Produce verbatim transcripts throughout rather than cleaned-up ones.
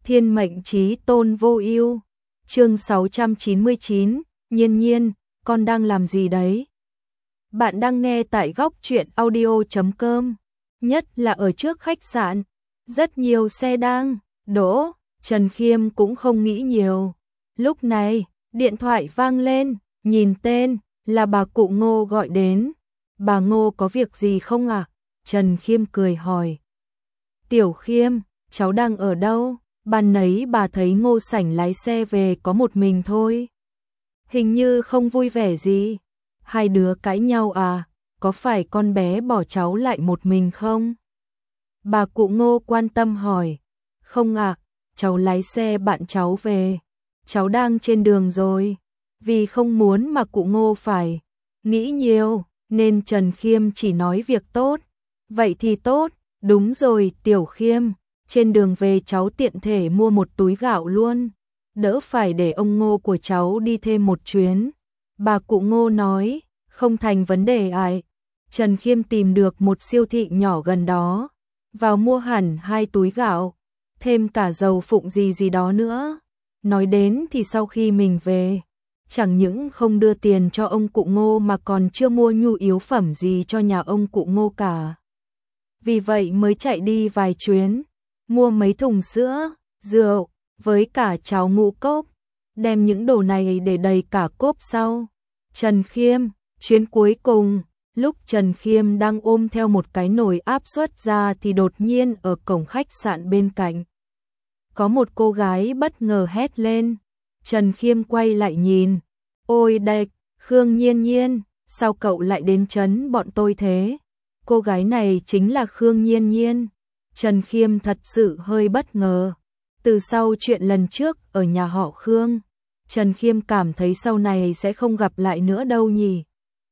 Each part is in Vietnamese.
Thiên mệnh chí tôn vô ưu. Chương sáu trăm chín mươi chín, Nhiên Nhiên, con đang làm gì đấy? Bạn đang nghe tại góc truyện audio chấm com. Nhất là ở trước khách sạn, rất nhiều xe đang đỗ, Trần Khiêm cũng không nghĩ nhiều. Lúc này, điện thoại vang lên, nhìn tên, là bà cụ Ngô gọi đến. Bà Ngô có việc gì không ạ? À? Trần Khiêm cười hỏi. Tiểu Khiêm, cháu đang ở đâu? Ban nấy bà thấy Ngô Sảnh lái xe về có một mình thôi. Hình như không vui vẻ gì. Hai đứa cãi nhau à? Có phải con bé bỏ cháu lại một mình không? Bà cụ Ngô quan tâm hỏi. Không ạ, à, cháu lái xe bạn cháu về. Cháu đang trên đường rồi. Vì không muốn mà cụ Ngô phải nghĩ nhiều, nên Trần Khiêm chỉ nói việc tốt. Vậy thì tốt, đúng rồi Tiểu Khiêm. Trên đường về cháu tiện thể mua một túi gạo luôn, đỡ phải để ông Ngô của cháu đi thêm một chuyến. Bà cụ Ngô nói, không thành vấn đề ai. Trần Khiêm tìm được một siêu thị nhỏ gần đó, vào mua hẳn hai túi gạo, thêm cả dầu phụng gì gì đó nữa. Nói đến thì sau khi mình về, chẳng những không đưa tiền cho ông cụ Ngô mà còn chưa mua nhu yếu phẩm gì cho nhà ông cụ Ngô cả. Vì vậy mới chạy đi vài chuyến, mua mấy thùng sữa, rượu, với cả cháo ngũ cốc, đem những đồ này để đầy cả cốp sau. Trần Khiêm, chuyến cuối cùng, lúc Trần Khiêm đang ôm theo một cái nồi áp suất ra thì đột nhiên ở cổng khách sạn bên cạnh, có một cô gái bất ngờ hét lên. Trần Khiêm quay lại nhìn, ôi đệch, Khương Nhiên Nhiên, sao cậu lại đến trấn bọn tôi thế? Cô gái này chính là Khương Nhiên Nhiên. Trần Khiêm thật sự hơi bất ngờ. Từ sau chuyện lần trước ở nhà họ Khương, Trần Khiêm cảm thấy sau này sẽ không gặp lại nữa đâu nhỉ.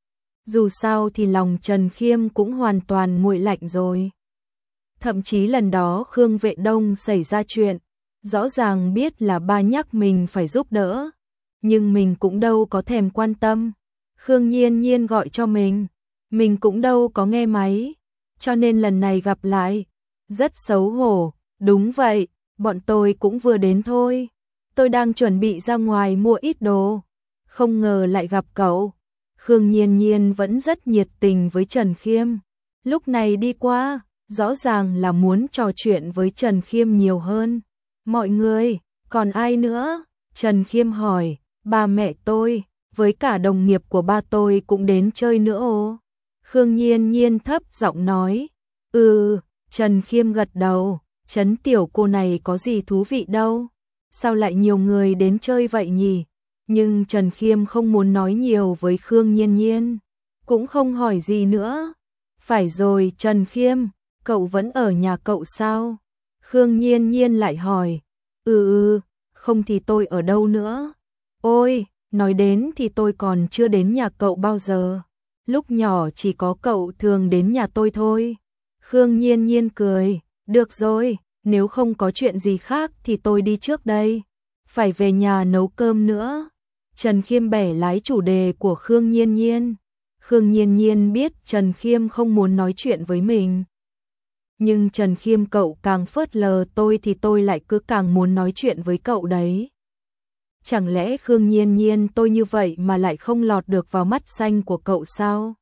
Dù sao thì lòng Trần Khiêm cũng hoàn toàn nguội lạnh rồi. Thậm chí lần đó Khương Vệ Đông xảy ra chuyện, rõ ràng biết là ba nhắc mình phải giúp đỡ, nhưng mình cũng đâu có thèm quan tâm. Khương Nhiên Nhiên gọi cho mình, mình cũng đâu có nghe máy, cho nên lần này gặp lại, rất xấu hổ. Đúng vậy, bọn tôi cũng vừa đến thôi. Tôi đang chuẩn bị ra ngoài mua ít đồ, không ngờ lại gặp cậu. Khương Nhiên Nhiên vẫn rất nhiệt tình với Trần Khiêm. Lúc này đi qua, rõ ràng là muốn trò chuyện với Trần Khiêm nhiều hơn. Mọi người, còn ai nữa? Trần Khiêm hỏi. Ba mẹ tôi, với cả đồng nghiệp của ba tôi cũng đến chơi nữa ồ. Khương Nhiên Nhiên thấp giọng nói. Ừ, Trần Khiêm gật đầu. Trấn tiểu cô này có gì thú vị đâu. Sao lại nhiều người đến chơi vậy nhỉ? Nhưng Trần Khiêm không muốn nói nhiều với Khương Nhiên Nhiên, cũng không hỏi gì nữa. Phải rồi Trần Khiêm, cậu vẫn ở nhà cậu sao? Khương Nhiên Nhiên lại hỏi. Ừ ừ, không thì tôi ở đâu nữa? Ôi, nói đến thì tôi còn chưa đến nhà cậu bao giờ. Lúc nhỏ chỉ có cậu thường đến nhà tôi thôi. Khương Nhiên Nhiên cười. Được rồi, nếu không có chuyện gì khác thì tôi đi trước đây. Phải về nhà nấu cơm nữa. Trần Khiêm bẻ lái chủ đề của Khương Nhiên Nhiên. Khương Nhiên Nhiên biết Trần Khiêm không muốn nói chuyện với mình. Nhưng Trần Khiêm cậu càng phớt lờ tôi thì tôi lại cứ càng muốn nói chuyện với cậu đấy. Chẳng lẽ Khương Nhiên Nhiên tôi như vậy mà lại không lọt được vào mắt xanh của cậu sao?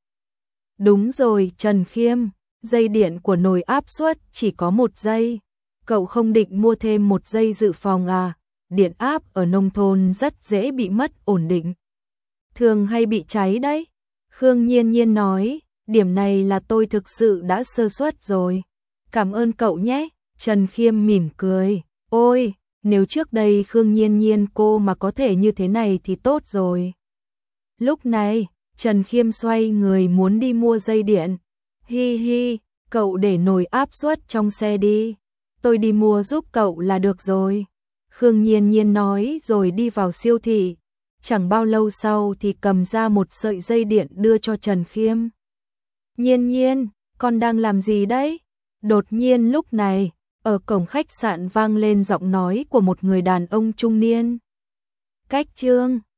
Đúng rồi Trần Khiêm, dây điện của nồi áp suất chỉ có một dây. Cậu không định mua thêm một dây dự phòng à? Điện áp ở nông thôn rất dễ bị mất ổn định, thường hay bị cháy đấy. Khương Nhiên Nhiên nói, điểm này là tôi thực sự đã sơ suất rồi. Cảm ơn cậu nhé. Trần Khiêm mỉm cười. Ôi, nếu trước đây Khương Nhiên Nhiên cô mà có thể như thế này thì tốt rồi. Lúc này, Trần Khiêm xoay người muốn đi mua dây điện. Hi hi, cậu để nồi áp suất trong xe đi. Tôi đi mua giúp cậu là được rồi. Khương Nhiên Nhiên nói rồi đi vào siêu thị. Chẳng bao lâu sau thì cầm ra một sợi dây điện đưa cho Trần Khiêm. Nhiên Nhiên, con đang làm gì đấy? Đột nhiên lúc này, ở cổng khách sạn vang lên giọng nói của một người đàn ông trung niên. Cách Trương,